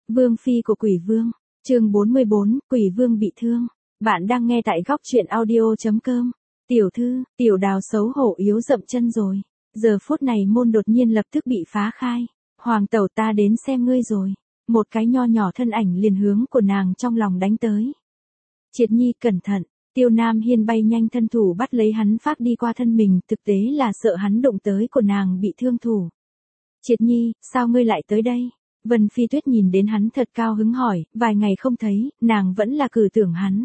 Vương phi của Quỷ Vương, chương 44, Quỷ Vương bị thương. Bạn đang nghe tại góc truyện audio.com. Tiểu thư, Tiểu Đào xấu hổ yếu dậm chân rồi. Giờ phút này môn đột nhiên lập tức bị phá khai. Hoàng tẩu, ta đến xem ngươi rồi. Một cái nho nhỏ thân ảnh liền hướng của nàng trong lòng đánh tới. Triệt Nhi cẩn thận. Tiêu Nam Hiên bay nhanh thân thủ bắt lấy hắn, phát đi qua thân mình, thực tế là sợ hắn đụng tới của nàng bị thương thủ. Triệt Nhi, sao ngươi lại tới đây? Vân Phi Tuyết nhìn đến hắn thật cao hứng hỏi, vài ngày không thấy, nàng vẫn là cử tưởng hắn.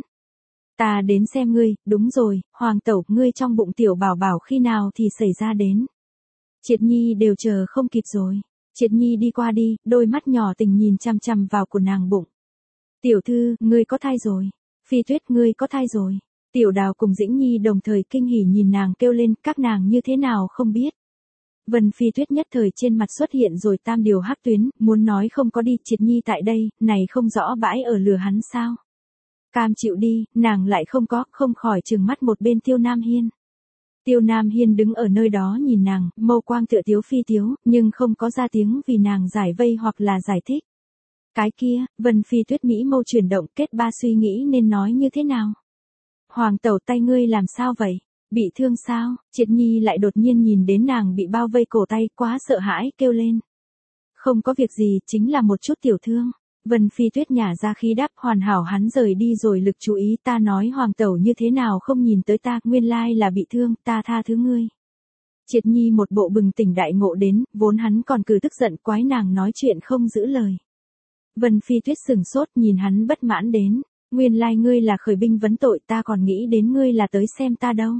Ta đến xem ngươi, đúng rồi, Hoàng tẩu, ngươi trong bụng tiểu bảo bảo khi nào thì xảy ra đến. Triệt Nhi đều chờ không kịp rồi. Triệt Nhi đi qua đi, đôi mắt nhỏ tình nhìn chằm chằm vào của nàng bụng. Tiểu thư, ngươi có thai rồi. Phi Tuyết, ngươi có thai rồi. Tiểu Đào cùng Dĩnh Nhi đồng thời kinh hỉ nhìn nàng kêu lên, các nàng như thế nào không biết. Vân Phi Tuyết nhất thời trên mặt xuất hiện rồi tam điều hắc tuyến, muốn nói không có đi. Triệt Nhi tại đây, này không rõ bãi ở lừa hắn sao. Cam chịu đi, nàng lại không có, không khỏi trừng mắt một bên Tiêu Nam Hiên. Tiêu Nam Hiên đứng ở nơi đó nhìn nàng, mâu quang tựa tiếu phi tiếu, nhưng không có ra tiếng vì nàng giải vây hoặc là giải thích. Cái kia, Vân Phi Tuyết mỹ mâu chuyển động, kết ba suy nghĩ nên nói như thế nào. Hoàng tẩu, tay ngươi làm sao vậy? Bị thương sao? Triệt Nhi lại đột nhiên nhìn đến nàng bị bao vây cổ tay, quá sợ hãi, kêu lên. Không có việc gì, chính là một chút tiểu thương. Vân Phi Tuyết nhả ra khí đáp, hoàn hảo. Hắn rời đi rồi lực chú ý, ta nói Hoàng tẩu như thế nào không nhìn tới ta, nguyên lai là bị thương, ta tha thứ ngươi. Triệt Nhi một bộ bừng tỉnh đại ngộ đến, vốn hắn còn cứ tức giận quái nàng nói chuyện không giữ lời. Vân Phi Tuyết sửng sốt nhìn hắn bất mãn đến, nguyên lai ngươi là khởi binh vấn tội, ta còn nghĩ đến ngươi là tới xem ta đâu.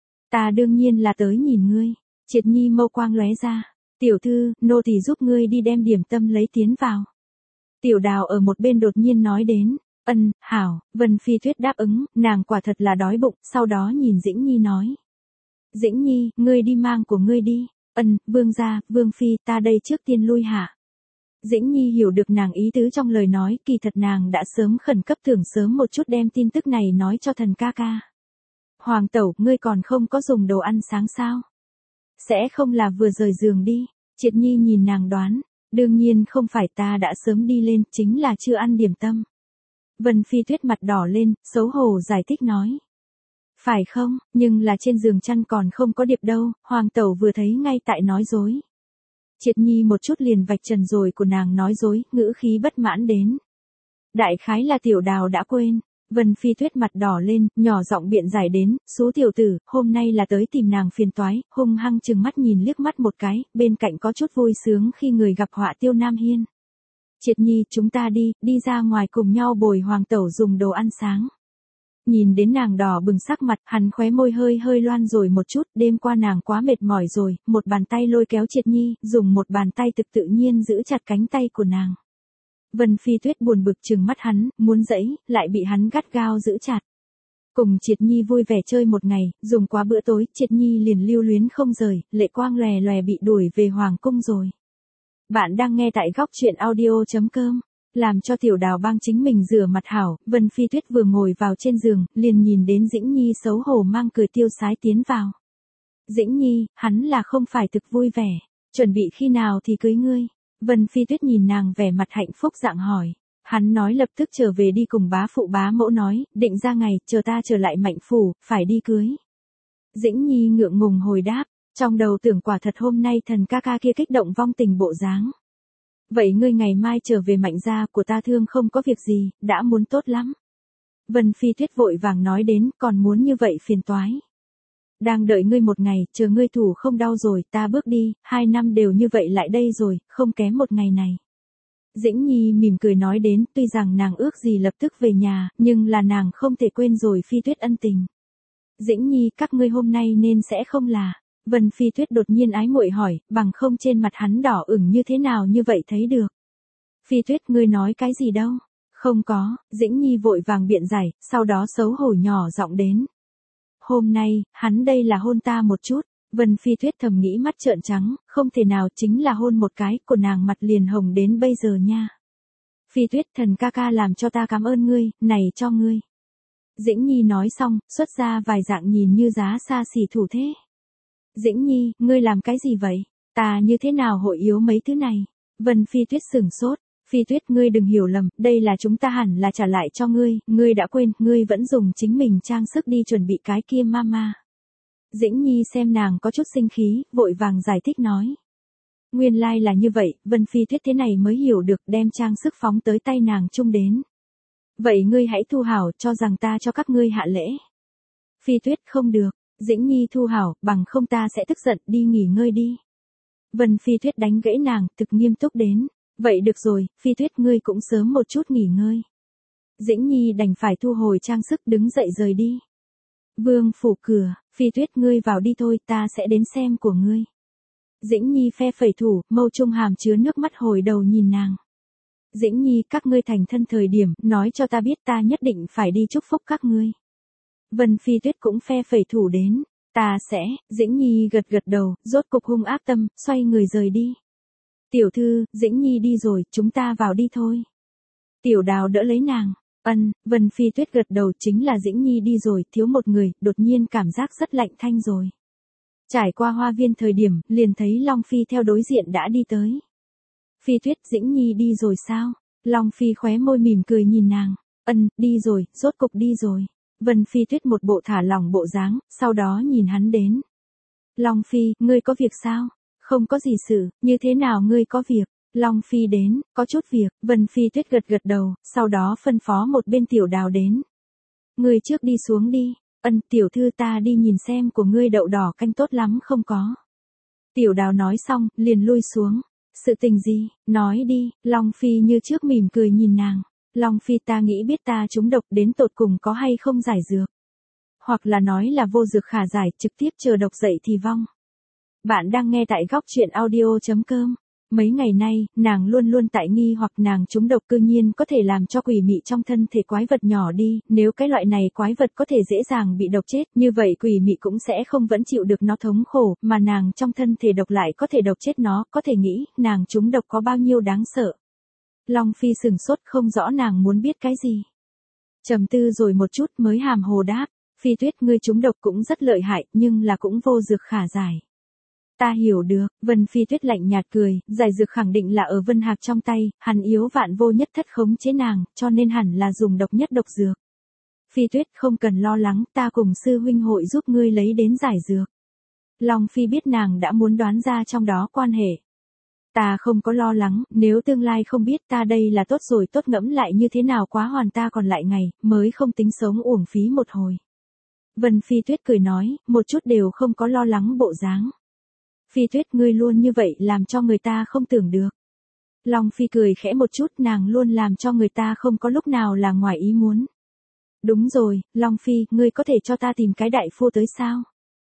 Ta đương nhiên là tới nhìn ngươi. Triệt Nhi mâu quang lóe ra, tiểu thư, nô tỳ giúp ngươi đi đem điểm tâm lấy tiến vào. Tiểu Đào ở một bên đột nhiên nói đến, hảo. Vân Phi Tuyết đáp ứng, nàng quả thật là đói bụng, sau đó nhìn Dĩnh Nhi nói. Dĩnh Nhi, ngươi đi mang của ngươi đi. Vương gia, Vương Phi, ta đây trước tiên lui hạ. Dĩnh Nhi hiểu được nàng ý tứ trong lời nói, kỳ thật nàng đã sớm khẩn cấp tưởng sớm một chút đem tin tức này nói cho thần ca ca. Hoàng tẩu, ngươi còn không có dùng đồ ăn sáng sao? Sẽ không là vừa rời giường đi. Triệt Nhi nhìn nàng đoán, đương nhiên không phải, ta đã sớm đi lên, chính là chưa ăn điểm tâm. Vân Phi Tuyết mặt đỏ lên, xấu hổ giải thích nói. Phải không, nhưng là trên giường chăn còn không có điệp đâu, Hoàng tẩu vừa thấy ngay tại nói dối. Triệt Nhi một chút liền vạch trần rồi của nàng nói dối, ngữ khí bất mãn đến. Đại khái là Tiểu Đào đã quên. Vân Phi Tuyết mặt đỏ lên, nhỏ giọng biện giải đến, số tiểu tử, hôm nay là tới tìm nàng phiền toái, hung hăng chừng mắt nhìn liếc mắt một cái, bên cạnh có chút vui sướng khi người gặp họa Tiêu Nam Hiên. Triệt Nhi, chúng ta đi ra ngoài cùng nhau bồi Hoàng tẩu dùng đồ ăn sáng. Nhìn đến nàng đỏ bừng sắc mặt, hắn khóe môi hơi loan rồi một chút, đêm qua nàng quá mệt mỏi rồi, một bàn tay lôi kéo Triệt Nhi, dùng một bàn tay tự nhiên giữ chặt cánh tay của nàng. Vân Phi Tuyết buồn bực trừng mắt hắn, muốn dẫy, lại bị hắn gắt gao giữ chặt. Cùng Triệt Nhi vui vẻ chơi một ngày, dùng quá bữa tối, Triệt Nhi liền lưu luyến không rời, lệ quang lòe lòe bị đuổi về Hoàng cung rồi. Bạn đang nghe tại góc truyện audio.com. Làm cho Tiểu Đào bang chính mình rửa mặt hảo, Vân Phi Tuyết vừa ngồi vào trên giường, liền nhìn đến Dĩnh Nhi xấu hổ mang cười tiêu sái tiến vào. Dĩnh Nhi, hắn là không phải thực vui vẻ, chuẩn bị khi nào thì cưới ngươi. Vân Phi Tuyết nhìn nàng vẻ mặt hạnh phúc dạng hỏi. Hắn nói lập tức trở về đi cùng bá phụ bá mẫu nói, định ra ngày, chờ ta trở lại Mạnh phủ, phải đi cưới. Dĩnh Nhi ngượng ngùng hồi đáp, trong đầu tưởng quả thật hôm nay thần ca ca kia kích động vong tình bộ dáng. Vậy ngươi ngày mai trở về Mạnh gia của ta, thương không có việc gì, đã muốn tốt lắm. Vân Phi Tuyết vội vàng nói đến, còn muốn như vậy phiền toái. Đang đợi ngươi một ngày, chờ ngươi thủ không đau rồi, ta bước đi, 2 năm đều như vậy lại đây rồi, không kém một ngày này. Dĩnh Nhi mỉm cười nói đến, tuy rằng nàng ước gì lập tức về nhà, nhưng là nàng không thể quên rồi Phi Tuyết ân tình. Dĩnh Nhi, các ngươi hôm nay nên sẽ không là. Vân Phi Tuyết đột nhiên ái muội hỏi, bằng không trên mặt hắn đỏ ửng như thế nào như vậy thấy được. Phi Tuyết, ngươi nói cái gì đâu? Không có, Dĩnh Nhi vội vàng biện giải, sau đó xấu hổ nhỏ giọng đến. Hôm nay, hắn đây là hôn ta một chút. Vân Phi Tuyết thầm nghĩ mắt trợn trắng, không thể nào, chính là hôn một cái, của nàng mặt liền hồng đến bây giờ nha. Phi Tuyết, thần ca ca làm cho ta cảm ơn ngươi, này cho ngươi. Dĩnh Nhi nói xong, xuất ra vài dạng nhìn như giá xa xỉ thủ thế. Dĩnh Nhi, ngươi làm cái gì vậy? Ta như thế nào hội yếu mấy thứ này? Vân Phi Tuyết sửng sốt. Phi Tuyết ngươi đừng hiểu lầm, đây là chúng ta hẳn là trả lại cho ngươi đã quên, ngươi vẫn dùng chính mình trang sức đi chuẩn bị cái kia mama. Dĩnh Nhi xem nàng có chút sinh khí, vội vàng giải thích nói. Nguyên lai là như vậy, Vân Phi Tuyết thế này mới hiểu được, đem trang sức phóng tới tay nàng chung đến. Vậy ngươi hãy thu hảo, cho rằng ta cho các ngươi hạ lễ. Phi Tuyết không được, Dĩnh Nhi thu hảo, bằng không ta sẽ tức giận, đi nghỉ ngơi đi. Vân Phi Tuyết đánh gãy nàng, thực nghiêm túc đến. Vậy được rồi, Phi Tuyết ngươi cũng sớm một chút nghỉ ngơi. Dĩnh Nhi đành phải thu hồi trang sức đứng dậy rời đi. Vương phủ cửa, Phi Tuyết ngươi vào đi thôi, ta sẽ đến xem của ngươi. Dĩnh Nhi phe phẩy thủ, mâu trung hàm chứa nước mắt hồi đầu nhìn nàng. Dĩnh Nhi các ngươi thành thân thời điểm, nói cho ta biết ta nhất định phải đi chúc phúc các ngươi. Vân Phi Tuyết cũng phe phẩy thủ đến. Ta sẽ, Dĩnh Nhi gật gật đầu, rốt cục hung ác tâm, xoay người rời đi. Tiểu thư, Dĩnh Nhi đi rồi, chúng ta vào đi thôi. Tiểu Đào đỡ lấy nàng. Vân Phi Tuyết gật đầu, chính là Dĩnh Nhi đi rồi, thiếu một người, đột nhiên cảm giác rất lạnh thanh rồi. Trải qua hoa viên thời điểm, liền thấy Long Phi theo đối diện đã đi tới. Phi Tuyết, Dĩnh Nhi đi rồi sao? Long Phi khóe môi mỉm cười nhìn nàng. Đi rồi, rốt cục đi rồi. Vân Phi Tuyết một bộ thả lỏng bộ dáng, sau đó nhìn hắn đến. Long Phi, ngươi có việc sao? Không có gì sự, như thế nào ngươi có việc? Long Phi đến, có chút việc, Vân Phi Tuyết gật gật đầu, sau đó phân phó một bên Tiểu Đào đến. Ngươi trước đi xuống đi, tiểu thư ta đi nhìn xem của ngươi đậu đỏ canh tốt lắm không có. Tiểu Đào nói xong, liền lui xuống. Sự tình gì, nói đi, Long Phi như trước mỉm cười nhìn nàng. Long Phi ta nghĩ biết ta trúng độc đến tột cùng có hay không giải dược. Hoặc là nói là vô dược khả giải, trực tiếp chờ độc dậy thì vong. Bạn đang nghe tại góc truyện audio.com. Mấy ngày nay, nàng luôn luôn tại nghi hoặc nàng trúng độc cư nhiên có thể làm cho quỷ mị trong thân thể quái vật nhỏ đi, nếu cái loại này quái vật có thể dễ dàng bị độc chết, như vậy quỷ mị cũng sẽ không vẫn chịu được nó thống khổ, mà nàng trong thân thể độc lại có thể độc chết nó, có thể nghĩ, nàng trúng độc có bao nhiêu đáng sợ. Long Phi sừng sốt không rõ nàng muốn biết cái gì. Trầm tư rồi một chút mới hàm hồ đáp, Phi Tuyết ngươi trúng độc cũng rất lợi hại, nhưng là cũng vô dược khả giải. Ta hiểu được, Vân Phi Tuyết lạnh nhạt cười, giải dược khẳng định là ở Vân Hạc trong tay, hắn yếu vạn vô nhất thất khống chế nàng, cho nên hẳn là dùng độc nhất độc dược. Phi Tuyết không cần lo lắng, ta cùng sư huynh hội giúp ngươi lấy đến giải dược. Long Phi biết nàng đã muốn đoán ra trong đó quan hệ. Ta không có lo lắng, nếu tương lai không biết ta đây là tốt rồi, tốt ngẫm lại như thế nào quá hoàn ta còn lại ngày, mới không tính sống uổng phí một hồi. Vân Phi Tuyết cười nói, một chút đều không có lo lắng bộ dáng. Phi Tuyết ngươi luôn như vậy làm cho người ta không tưởng được. Long Phi cười khẽ một chút, nàng luôn làm cho người ta không có lúc nào là ngoài ý muốn. Đúng rồi, Long Phi, ngươi có thể cho ta tìm cái đại phu tới sao?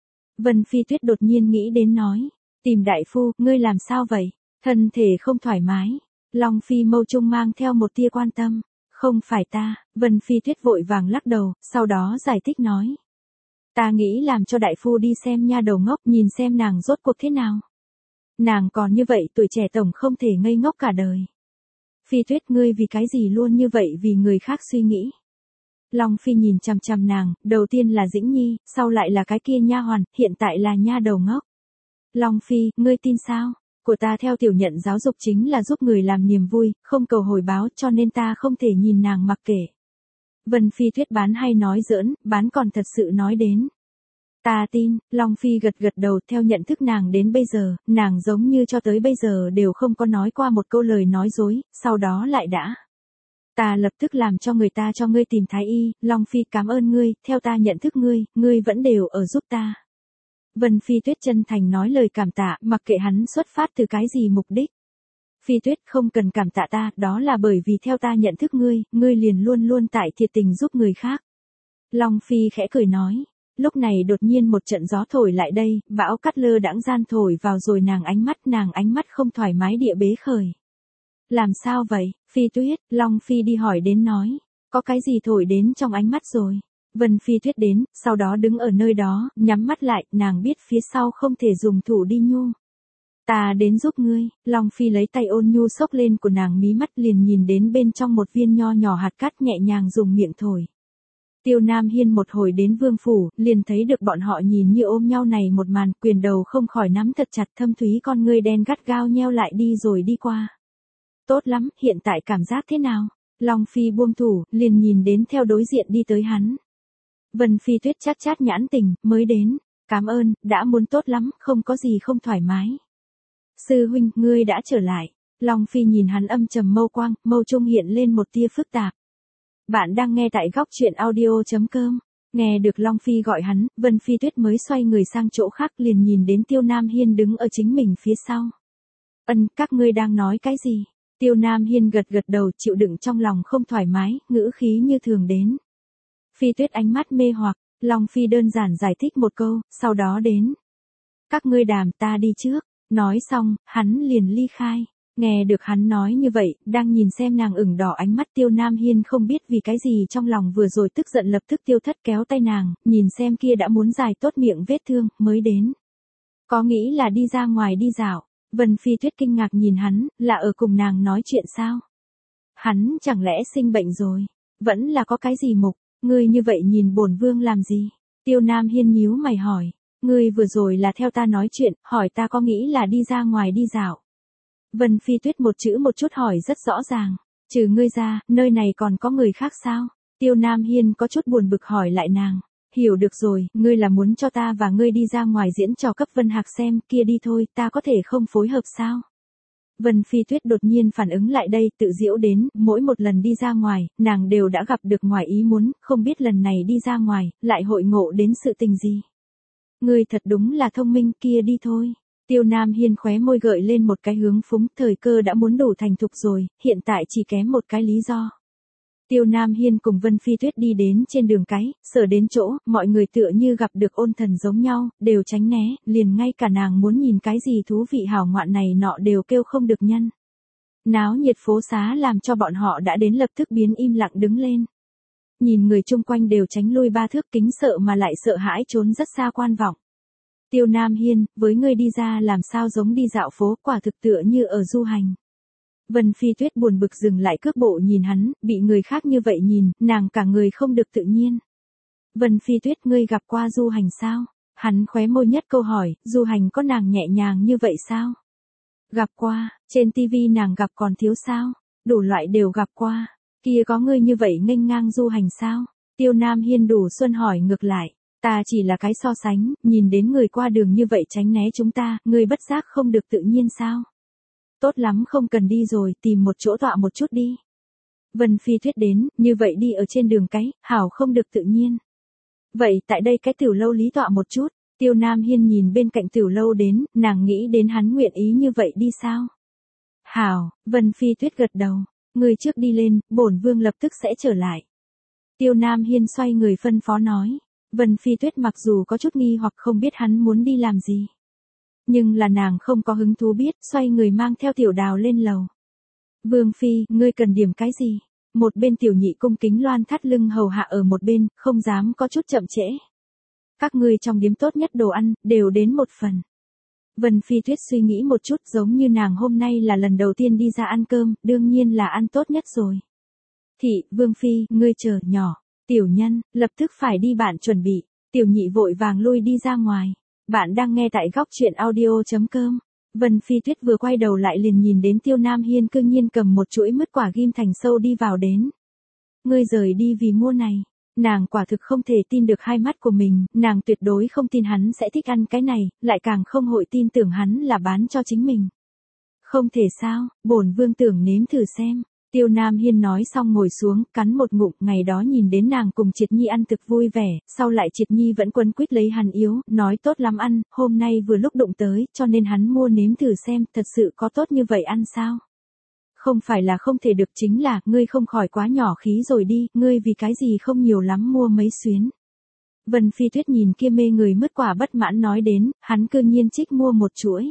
Vân Phi Tuyết đột nhiên nghĩ đến nói, tìm đại phu, ngươi làm sao vậy? Thân thể không thoải mái. Long Phi mâu trung mang theo một tia quan tâm. Không phải ta, Vân Phi Tuyết vội vàng lắc đầu, sau đó giải thích nói. Ta nghĩ làm cho đại phu đi xem nha đầu ngốc, nhìn xem nàng rốt cuộc thế nào. Nàng còn như vậy, tuổi trẻ tổng không thể ngây ngốc cả đời. Phi Tuyết ngươi vì cái gì luôn như vậy vì người khác suy nghĩ. Long Phi nhìn chằm chằm nàng, đầu tiên là Dĩnh Nhi, sau lại là cái kia nha hoàn, hiện tại là nha đầu ngốc. Long Phi, ngươi tin sao? Của ta theo tiểu nhận giáo dục chính là giúp người làm niềm vui, không cầu hồi báo, cho nên ta không thể nhìn nàng mặc kệ. Vân Phi Tuyết bán hay nói giỡn, bán còn thật sự nói đến. Ta tin, Long Phi gật gật đầu, theo nhận thức nàng đến bây giờ, nàng giống như cho tới bây giờ đều không có nói qua một câu lời nói dối, sau đó lại đã. Ta lập tức làm cho người ta cho ngươi tìm thái y, Long Phi cảm ơn ngươi, theo ta nhận thức ngươi vẫn đều ở giúp ta. Vân Phi Tuyết chân thành nói lời cảm tạ, mặc kệ hắn xuất phát từ cái gì mục đích. Phi Tuyết không cần cảm tạ ta, đó là bởi vì theo ta nhận thức ngươi liền luôn luôn tại thiệt tình giúp người khác. Long Phi khẽ cười nói, lúc này đột nhiên một trận gió thổi lại đây, bão cát lơ đãng gian thổi vào rồi nàng ánh mắt không thoải mái địa bế khởi. Làm sao vậy, Phi Tuyết, Long Phi đi hỏi đến nói, có cái gì thổi đến trong ánh mắt rồi. Vân Phi Tuyết đến, sau đó đứng ở nơi đó, nhắm mắt lại, nàng biết phía sau không thể dùng thủ đi nhu. Ta đến giúp ngươi, Long Phi lấy tay ôn nhu xốc lên của nàng mí mắt liền nhìn đến bên trong một viên nho nhỏ hạt cát nhẹ nhàng dùng miệng thổi. Tiêu Nam Hiên một hồi đến vương phủ, liền thấy được bọn họ nhìn như ôm nhau này một màn, quyền đầu không khỏi nắm thật chặt, thâm thúy con ngươi đen gắt gao nheo lại đi rồi đi qua. Tốt lắm, hiện tại cảm giác thế nào? Long Phi buông thủ, liền nhìn đến theo đối diện đi tới hắn. Vân Phi Tuyết chát chát nhãn tình, mới đến. Cảm ơn, đã muốn tốt lắm, không có gì không thoải mái. Sư huynh, ngươi đã trở lại. Long Phi nhìn hắn âm trầm mâu quang, mâu trung hiện lên một tia phức tạp. Bạn đang nghe tại góc truyện audio.com. Nghe được Long Phi gọi hắn, Vân Phi Tuyết mới xoay người sang chỗ khác liền nhìn đến Tiêu Nam Hiên đứng ở chính mình phía sau. Các ngươi đang nói cái gì? Tiêu Nam Hiên gật gật đầu chịu đựng trong lòng không thoải mái, ngữ khí như thường đến. Phi Tuyết ánh mắt mê hoặc, Long Phi đơn giản giải thích một câu, sau đó đến. Các ngươi đàm ta đi trước, nói xong, hắn liền ly khai. Nghe được hắn nói như vậy, đang nhìn xem nàng ửng đỏ ánh mắt Tiêu Nam Hiên không biết vì cái gì trong lòng vừa rồi tức giận lập tức Tiêu Thất kéo tay nàng, nhìn xem kia đã muốn dài tốt miệng vết thương, mới đến. Có nghĩ là đi ra ngoài đi dạo, Vân Phi Tuyết kinh ngạc nhìn hắn, là ở cùng nàng nói chuyện sao? Hắn chẳng lẽ sinh bệnh rồi? Vẫn là có cái gì mục, ngươi như vậy nhìn bổn vương làm gì? Tiêu Nam Hiên nhíu mày hỏi, ngươi vừa rồi là theo ta nói chuyện, hỏi ta có nghĩ là đi ra ngoài đi dạo. Vân Phi Tuyết một chữ một chút hỏi rất rõ ràng, trừ ngươi ra, nơi này còn có người khác sao? Tiêu Nam Hiên có chút buồn bực hỏi lại nàng, hiểu được rồi, ngươi là muốn cho ta và ngươi đi ra ngoài diễn trò cấp Vân Hạc xem, kia đi thôi, ta có thể không phối hợp sao? Vân Phi Tuyết đột nhiên phản ứng lại đây, tự giễu đến, mỗi một lần đi ra ngoài, nàng đều đã gặp được ngoài ý muốn, không biết lần này đi ra ngoài, lại hội ngộ đến sự tình gì. Ngươi thật đúng là thông minh, kia đi thôi. Tiêu Nam Hiên khóe môi gợi lên một cái hướng phúng, thời cơ đã muốn đủ thành thục rồi, hiện tại chỉ kém một cái lý do. Tiêu Nam Hiên cùng Vân Phi Tuyết đi đến trên đường cái, sở đến chỗ, mọi người tựa như gặp được ôn thần giống nhau, đều tránh né, liền ngay cả nàng muốn nhìn cái gì thú vị hảo ngoạn này nọ đều kêu không được nhân. Náo nhiệt phố xá làm cho bọn họ đã đến lập tức biến im lặng đứng lên. Nhìn người chung quanh đều tránh lui ba thước kính sợ mà lại sợ hãi trốn rất xa quan vọng. Tiêu Nam Hiên, với ngươi đi ra làm sao giống đi dạo phố, quả thực tựa như ở du hành. Vân Phi Tuyết buồn bực dừng lại cước bộ nhìn hắn, bị người khác như vậy nhìn, nàng cả người không được tự nhiên. Vân Phi Tuyết, ngươi gặp qua du hành sao? Hắn khóe môi nhất câu hỏi, du hành có nàng nhẹ nhàng như vậy sao? Gặp qua, trên tivi nàng gặp còn thiếu sao? Đủ loại đều gặp qua, kia có ngươi như vậy nghênh ngang du hành sao? Tiêu Nam Hiên đủ xuân hỏi ngược lại. Ta chỉ là cái so sánh, nhìn đến người qua đường như vậy tránh né chúng ta, ngươi bất giác không được tự nhiên sao? Tốt lắm không cần đi rồi, tìm một chỗ tọa một chút đi. Vân Phi Tuyết đến, như vậy đi ở trên đường cái, hảo không được tự nhiên. Vậy tại đây cái tiểu lâu lý tọa một chút, Tiêu Nam Hiên nhìn bên cạnh tiểu lâu đến, nàng nghĩ đến hắn nguyện ý như vậy đi sao? Hảo, Vân Phi Tuyết gật đầu, người trước đi lên, bổn vương lập tức sẽ trở lại. Tiêu Nam Hiên xoay người phân phó nói. Vân Phi Tuyết mặc dù có chút nghi hoặc không biết hắn muốn đi làm gì. Nhưng là nàng không có hứng thú biết, xoay người mang theo Tiểu Đào lên lầu. Vương Phi, ngươi cần điểm cái gì? Một bên Tiểu Nhị cung kính loan thắt lưng hầu hạ ở một bên, không dám có chút chậm trễ. Các ngươi trong điếm tốt nhất đồ ăn, đều đến một phần. Vân Phi Tuyết suy nghĩ một chút giống như nàng hôm nay là lần đầu tiên đi ra ăn cơm, đương nhiên là ăn tốt nhất rồi. Thị, Vương Phi, ngươi chờ, nhỏ. Tiểu nhân, lập tức phải đi bạn chuẩn bị. Tiểu Nhị vội vàng lui đi ra ngoài. Bạn đang nghe tại góc truyện audio.com. Vân Phi Tuyết vừa quay đầu lại liền nhìn đến Tiêu Nam Hiên cương nhiên cầm một chuỗi mứt quả ghim thành sâu đi vào đến. Ngươi rời đi vì mua này. Nàng quả thực không thể tin được hai mắt của mình, nàng tuyệt đối không tin hắn sẽ thích ăn cái này, lại càng không hội tin tưởng hắn là bán cho chính mình. Không thể sao, bổn vương tưởng nếm thử xem. Tiêu Nam Hiên nói xong ngồi xuống, cắn một ngụm, ngày đó nhìn đến nàng cùng Triệt Nhi ăn thực vui vẻ, sau lại Triệt Nhi vẫn quấn quýt lấy hắn yếu, nói tốt lắm ăn, hôm nay vừa lúc đụng tới, cho nên hắn mua nếm thử xem, thật sự có tốt như vậy ăn sao? Không phải là không thể được, chính là, ngươi không khỏi quá nhỏ khí rồi đi, ngươi vì cái gì không nhiều lắm mua mấy xuyến. Vân Phi Tuyết nhìn kia mê người mứt quả bất mãn nói đến, hắn cương nhiên trích mua một chuỗi.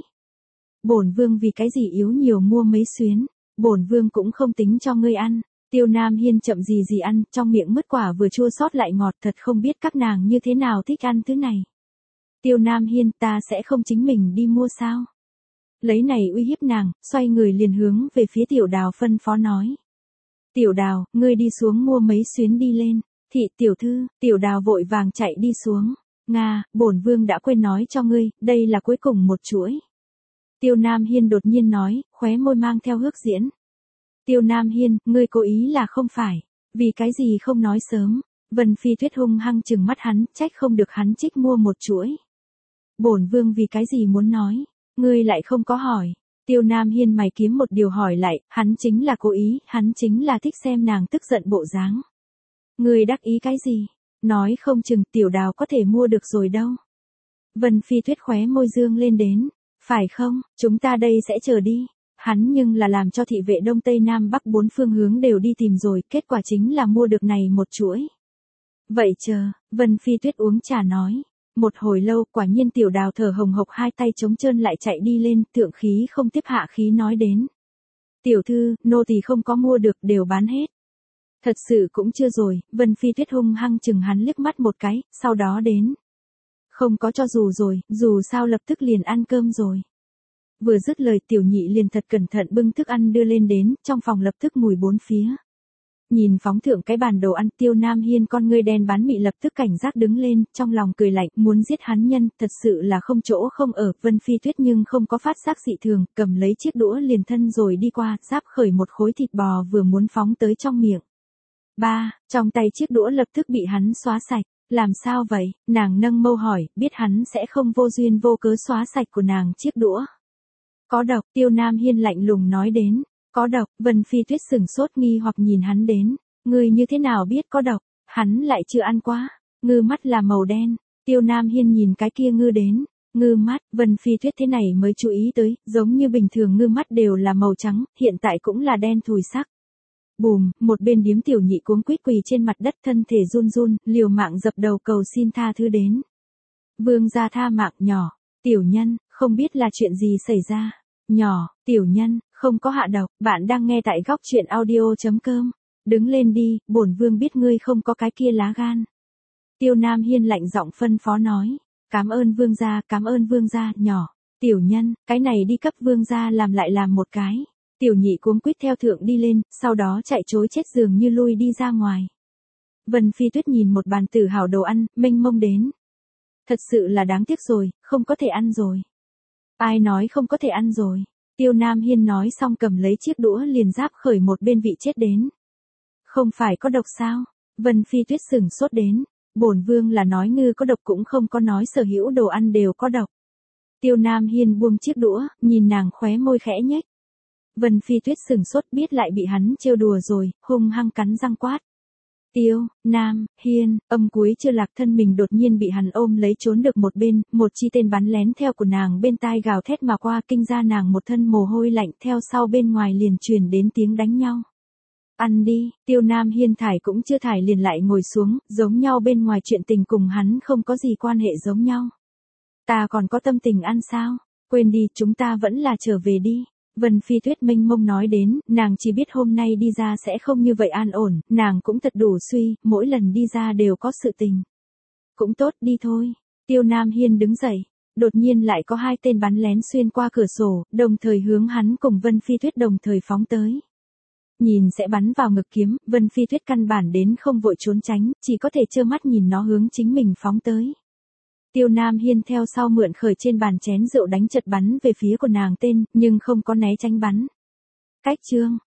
Bổn vương vì cái gì yếu nhiều mua mấy xuyến. Bổn vương cũng không tính cho ngươi ăn. Tiêu Nam Hiên chậm gì ăn, trong miệng mứt quả vừa chua xót lại ngọt, thật không biết các nàng như thế nào thích ăn thứ này. Tiêu Nam Hiên, ta sẽ không chính mình đi mua sao? Lấy này uy hiếp nàng, xoay người liền hướng về phía Tiểu Đào phân phó nói. Tiểu Đào, ngươi đi xuống mua mấy xuyến đi lên. Thị tiểu thư, Tiểu Đào vội vàng chạy đi xuống. Nga, bổn vương đã quên nói cho ngươi, đây là cuối cùng một chuỗi. Tiêu Nam Hiên đột nhiên nói, khóe môi mang theo hước diễn. Tiêu Nam Hiên, ngươi cố ý là không phải. Vì cái gì không nói sớm. Vân Phi Tuyết hung hăng trừng mắt hắn, trách không được hắn trích mua một chuỗi. Bổn vương vì cái gì muốn nói, ngươi lại không có hỏi. Tiêu Nam Hiên mày kiếm một điều hỏi lại, hắn chính là cố ý, hắn chính là thích xem nàng tức giận bộ dáng. Ngươi đắc ý cái gì? Nói không chừng tiểu đào có thể mua được rồi đâu. Vân Phi Tuyết khóe môi dương lên đến. Phải không, chúng ta đây sẽ chờ đi. Hắn nhưng là làm cho thị vệ đông tây nam bắc bốn phương hướng đều đi tìm rồi, kết quả chính là mua được này một chuỗi. Vậy chờ, Vân Phi Tuyết uống trà nói. Một hồi lâu quả nhiên tiểu đào thở hồng hộc hai tay trống trơn lại chạy đi lên, thượng khí không tiếp hạ khí nói đến. Tiểu thư, nô tỳ không có mua được, đều bán hết. Thật sự cũng chưa rồi, Vân Phi Tuyết hung hăng chừng hắn liếc mắt một cái, sau đó đến. Không có cho dù rồi, dù sao lập tức liền ăn cơm rồi. Vừa dứt lời tiểu nhị liền thật cẩn thận bưng thức ăn đưa lên đến, trong phòng lập tức mùi bốn phía. Nhìn phóng thượng cái bàn đồ ăn, Tiêu Nam Hiên con ngươi đen bán mị lập tức cảnh giác đứng lên, trong lòng cười lạnh, muốn giết hắn nhân, thật sự là không chỗ không ở. Vân Phi Tuyết nhưng không có phát giác dị thường, cầm lấy chiếc đũa liền thân rồi đi qua, giáp khởi một khối thịt bò vừa muốn phóng tới trong miệng. Trong tay chiếc đũa lập tức bị hắn xóa sạch. Làm sao vậy? Nàng nâng mâu hỏi, biết hắn sẽ không vô duyên vô cớ xóa sạch của nàng chiếc đũa. Có độc, Tiêu Nam Hiên lạnh lùng nói đến. Có độc, Vân Phi Tuyết sửng sốt nghi hoặc nhìn hắn đến. Ngươi như thế nào biết có độc? Hắn lại chưa ăn quá. Ngư mắt là màu đen. Tiêu Nam Hiên nhìn cái kia ngư đến. Ngư mắt, Vân Phi Tuyết thế này mới chú ý tới, giống như bình thường ngư mắt đều là màu trắng, hiện tại cũng là đen thùi sắc. Bùm, một bên điếm tiểu nhị cuống quýt quỳ trên mặt đất thân thể run run, liều mạng dập đầu cầu xin tha thứ đến. Vương gia tha mạng nhỏ, tiểu nhân, không biết là chuyện gì xảy ra. Nhỏ, tiểu nhân, không có hạ độc, bạn đang nghe tại góc truyện audio.com. Đứng lên đi, bổn vương biết ngươi không có cái kia lá gan. Tiêu Nam Hiên lạnh giọng phân phó nói. Cảm ơn vương gia, nhỏ, tiểu nhân, cái này đi cấp vương gia làm một cái. Tiểu nhị cuống quýt theo thượng đi lên, sau đó chạy trối chết dường như lui đi ra ngoài. Vân Phi Tuyết nhìn một bàn tử hảo đồ ăn, mênh mông đến. Thật sự là đáng tiếc rồi, không có thể ăn rồi. Ai nói không có thể ăn rồi. Tiêu Nam Hiên nói xong cầm lấy chiếc đũa liền giáp khởi một bên vị chết đến. Không phải có độc sao? Vân Phi Tuyết sửng sốt đến. Bổn vương là nói ngư có độc cũng không có nói sở hữu đồ ăn đều có độc. Tiêu Nam Hiên buông chiếc đũa, nhìn nàng khóe môi khẽ nhếch. Vân Phi Tuyết sửng sốt biết lại bị hắn trêu đùa rồi, hung hăng cắn răng quát. Tiêu, Nam, Hiên, âm cuối chưa lạc thân mình đột nhiên bị hắn ôm lấy trốn được một bên, một chi tên bắn lén theo của nàng bên tai gào thét mà qua kinh ra nàng một thân mồ hôi lạnh theo sau bên ngoài liền truyền đến tiếng đánh nhau. Ăn đi, Tiêu Nam Hiên thải cũng chưa thải liền lại ngồi xuống, giống nhau bên ngoài chuyện tình cùng hắn không có gì quan hệ giống nhau. Ta còn có tâm tình ăn sao? Quên đi, chúng ta vẫn là trở về đi. Vân Phi Tuyết mênh mông nói đến, nàng chỉ biết hôm nay đi ra sẽ không như vậy an ổn, nàng cũng thật đủ suy, mỗi lần đi ra đều có sự tình. Cũng tốt, đi thôi. Tiêu Nam Hiên đứng dậy, đột nhiên lại có hai tên bắn lén xuyên qua cửa sổ, đồng thời hướng hắn cùng Vân Phi Tuyết đồng thời phóng tới. Nhìn sẽ bắn vào ngực kiếm, Vân Phi Tuyết căn bản đến không vội trốn tránh, chỉ có thể trơ mắt nhìn nó hướng chính mình phóng tới. Tiêu Nam Hiên theo sau mượn khởi trên bàn chén rượu đánh chật bắn về phía của nàng tên, nhưng không có né tránh bắn. Cách chương,